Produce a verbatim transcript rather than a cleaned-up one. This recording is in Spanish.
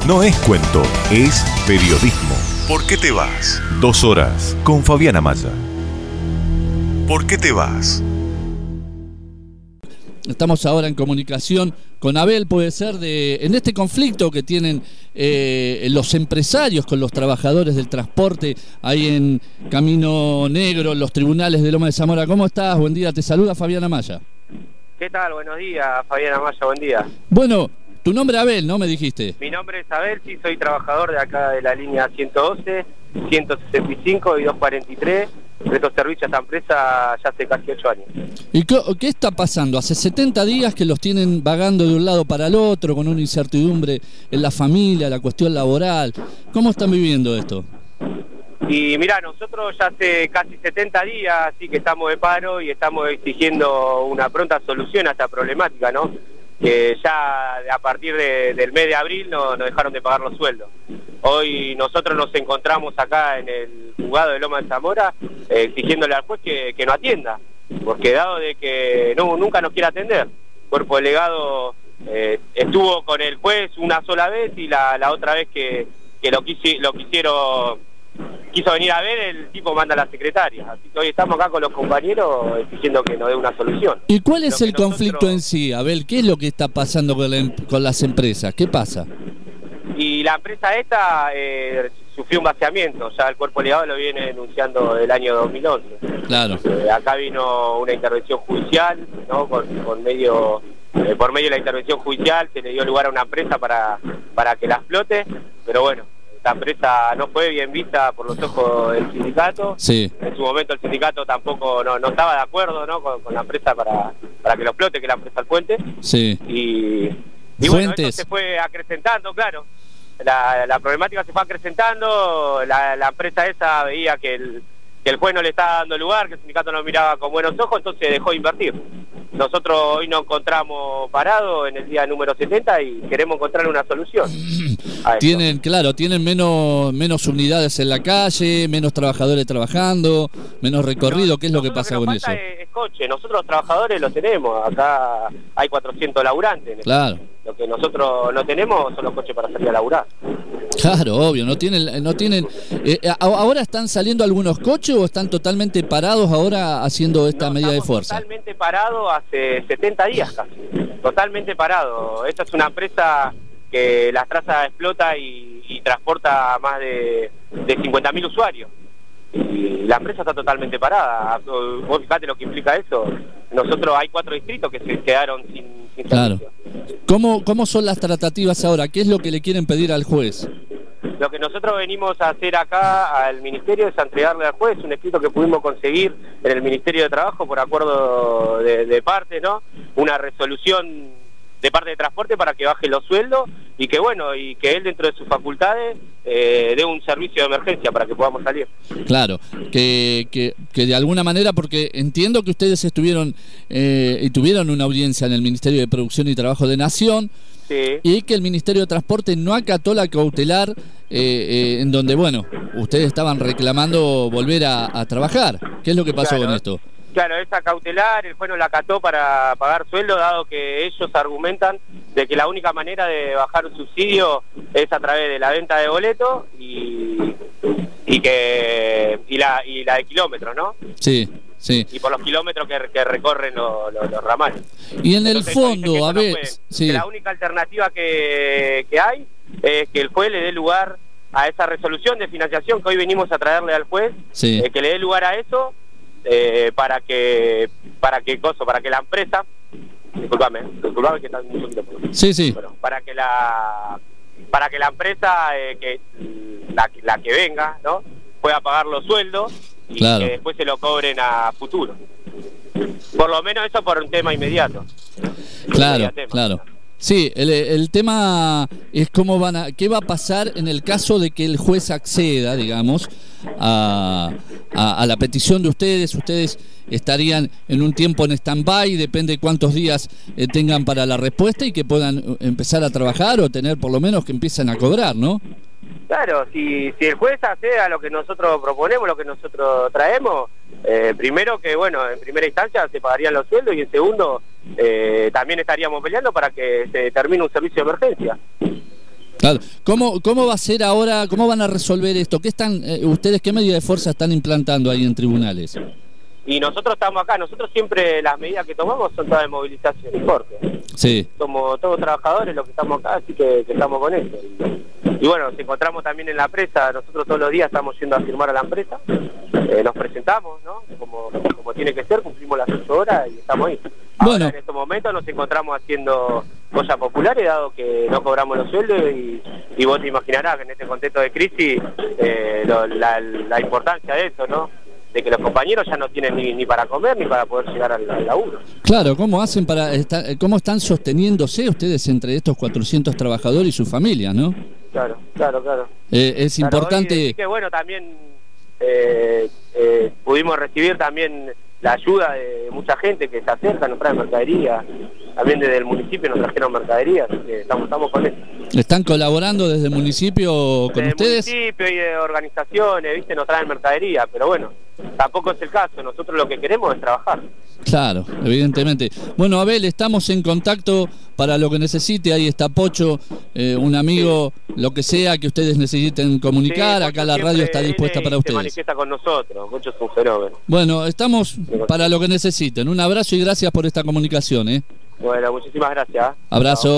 No es cuento, es periodismo. ¿Por qué te vas? Dos horas con Fabiana Maya. ¿Por qué te vas? Estamos ahora en comunicación con Abel, puede ser, de en este conflicto que tienen eh, los empresarios con los trabajadores del transporte ahí en Camino Negro, los tribunales de Loma de Zamora. ¿Cómo estás? Buen día, te saluda Fabiana Maya. ¿Qué tal? Buenos días, Fabiana Maya, buen día. Bueno, tu nombre es Abel, ¿no? Me dijiste. Mi nombre es Abel, sí, soy trabajador de acá de la línea ciento doce, ciento sesenta y cinco y doscientos cuarenta y tres. Presto servicio a esta empresa ya hace casi ocho años. ¿Y qué, qué está pasando? Hace setenta días que los tienen vagando de un lado para el otro, con una incertidumbre en la familia, la cuestión laboral. ¿Cómo están viviendo esto? Y mirá, nosotros ya hace casi setenta días, así que estamos de paro y estamos exigiendo una pronta solución a esta problemática, ¿no? Que ya a partir de, del mes de abril no, nos dejaron de pagar los sueldos. Hoy nosotros nos encontramos acá en el juzgado de Loma de Zamora eh, exigiéndole al juez que, que nos atienda, porque dado de que no, nunca nos quiere atender, el cuerpo delegado eh, estuvo con el juez una sola vez y la, la otra vez que, que lo, quisi, lo quisieron, quiso venir a ver, el tipo manda a la secretaria. Así que hoy estamos acá con los compañeros exigiendo que nos dé una solución. ¿Y cuál es el nosotros... conflicto en sí, Abel? ¿Qué es lo que está pasando con, la, con las empresas? ¿Qué pasa? Y la empresa esta eh, sufrió un vaciamiento, ya el cuerpo delegado lo viene denunciando del año dos mil once. Claro. Eh, acá vino una intervención judicial, ¿no? Con, con medio, eh, por medio de la intervención judicial se le dio lugar a una empresa para, para que la explote, pero bueno, esta empresa no fue bien vista por los ojos del sindicato. Sí. En su momento el sindicato tampoco no, no estaba de acuerdo, ¿no? con, con la empresa para, para que lo explote, que es la empresa El Puente. Sí. Y, y bueno, eso se fue acrecentando, claro. La, la problemática se fue acrecentando, la, la empresa esa veía que el, que el juez no le estaba dando lugar, que el sindicato no miraba con buenos ojos, entonces dejó de invertir. Nosotros hoy nos encontramos parados en el día número setenta y queremos encontrar una solución. Tienen, claro, tienen menos, menos unidades en la calle, menos trabajadores trabajando, menos recorrido. No, ¿qué es lo que pasa que con eso? Es, es coche, nosotros los trabajadores lo tenemos, acá hay cuatrocientos laburantes. Claro. Lo que nosotros no tenemos son los coches para salir a laburar. Claro, obvio, no tienen, no tienen. Eh, ¿Ahora están saliendo algunos coches o están totalmente parados ahora haciendo esta no, medida de fuerza? Totalmente parados hace setenta días casi, totalmente parado. Esta es una empresa que las trazas explota y, y transporta más de, de cincuenta mil usuarios. Y la empresa está totalmente parada. Vos fijate lo que implica eso. Nosotros hay cuatro distritos que se quedaron sin, sin claro. servicio. ¿Cómo, ¿Cómo son las tratativas ahora? ¿Qué es lo que le quieren pedir al juez? Lo que nosotros venimos a hacer acá al Ministerio es entregarle al juez un escrito que pudimos conseguir en el Ministerio de Trabajo por acuerdo de, de parte, ¿no? Una resolución de parte de transporte para que baje los sueldos y que bueno, y que él dentro de sus facultades eh, dé un servicio de emergencia para que podamos salir. Claro, que, que, que de alguna manera, porque entiendo que ustedes estuvieron eh, y tuvieron una audiencia en el Ministerio de Producción y Trabajo de Nación, sí, y que el Ministerio de Transporte no acató la cautelar eh, eh, en donde, bueno, ustedes estaban reclamando volver a, a trabajar. ¿Qué es lo que pasó claro, con esto? Claro, esa cautelar, el juez no la acató para pagar sueldo, dado que ellos argumentan de que la única manera de bajar un subsidio es a través de la venta de boletos y, y que y la y la de kilómetros, ¿no? Sí, sí. Y por los kilómetros que, que recorren los, los, los ramales. Y en el Entonces, fondo, a ver, no sí. que la única alternativa que, que hay es que el juez le dé lugar a esa resolución de financiación que hoy venimos a traerle al juez, sí. eh, que le dé lugar a eso. Eh, para que para que coso, para que la empresa, disculpame, disculpame que está un poquito por... sí, sí. Bueno, para que la para que la empresa eh, que la, la que venga, ¿no? Pueda pagar los sueldos y claro. que después se lo cobren a futuro. Por lo menos eso por un tema inmediato. Claro, claro. Sí, el, el tema es cómo van a, qué va a pasar en el caso de que el juez acceda, digamos, a, a, a la petición de ustedes. Ustedes estarían en un tiempo en stand-by, depende de cuántos días eh, tengan para la respuesta y que puedan empezar a trabajar o tener por lo menos que empiecen a cobrar, ¿no? Claro, si, si el juez accede a lo que nosotros proponemos, lo que nosotros traemos, eh, primero que, bueno, en primera instancia se pagarían los sueldos y en segundo eh, también estaríamos peleando para que se termine un servicio de emergencia. Claro. ¿Cómo, cómo va a ser ahora, cómo van a resolver esto? ¿Qué están, eh, ustedes qué medida de fuerza están implantando ahí en tribunales? Y nosotros estamos acá, nosotros siempre las medidas que tomamos son todas de movilización y corte. Sí. Somos todos trabajadores los que estamos acá, así que, que estamos con eso. Y, y bueno, nos encontramos también en la empresa, nosotros todos los días estamos yendo a firmar a la empresa, eh, nos presentamos, ¿no? Como, como tiene que ser, cumplimos las ocho horas y estamos ahí. Ahora, bueno, en estos momentos nos encontramos haciendo cosas populares, dado que no cobramos los sueldos y, y vos te imaginarás que en este contexto de crisis eh, lo, la, la importancia de eso, ¿no? De que los compañeros ya no tienen ni, ni para comer ni para poder llegar al, al laburo. Claro, ¿cómo hacen para estar, cómo están sosteniéndose ustedes entre estos cuatrocientos trabajadores y sus familias, no? Claro, claro, claro. Eh, es claro, importante. Y, y que bueno, también eh, eh, pudimos recibir también la ayuda de mucha gente que se acerca, nos trae mercadería, también desde el municipio nos trajeron mercadería, así que estamos, estamos con eso. ¿Están colaborando desde el municipio con desde ustedes? Desde el municipio y de organizaciones, viste, nos traen mercadería, pero bueno, tampoco es el caso, nosotros lo que queremos es trabajar. Claro, evidentemente. Bueno, Abel, estamos en contacto para lo que necesite, ahí está Pocho, eh, un amigo, sí. Lo que sea que ustedes necesiten comunicar, sí, acá la radio está dispuesta para ustedes. Se manifiesta con nosotros, Pocho es un fenómeno. Bueno, estamos para lo que necesiten, un abrazo y gracias por esta comunicación, ¿eh? Bueno, muchísimas gracias. Abrazo.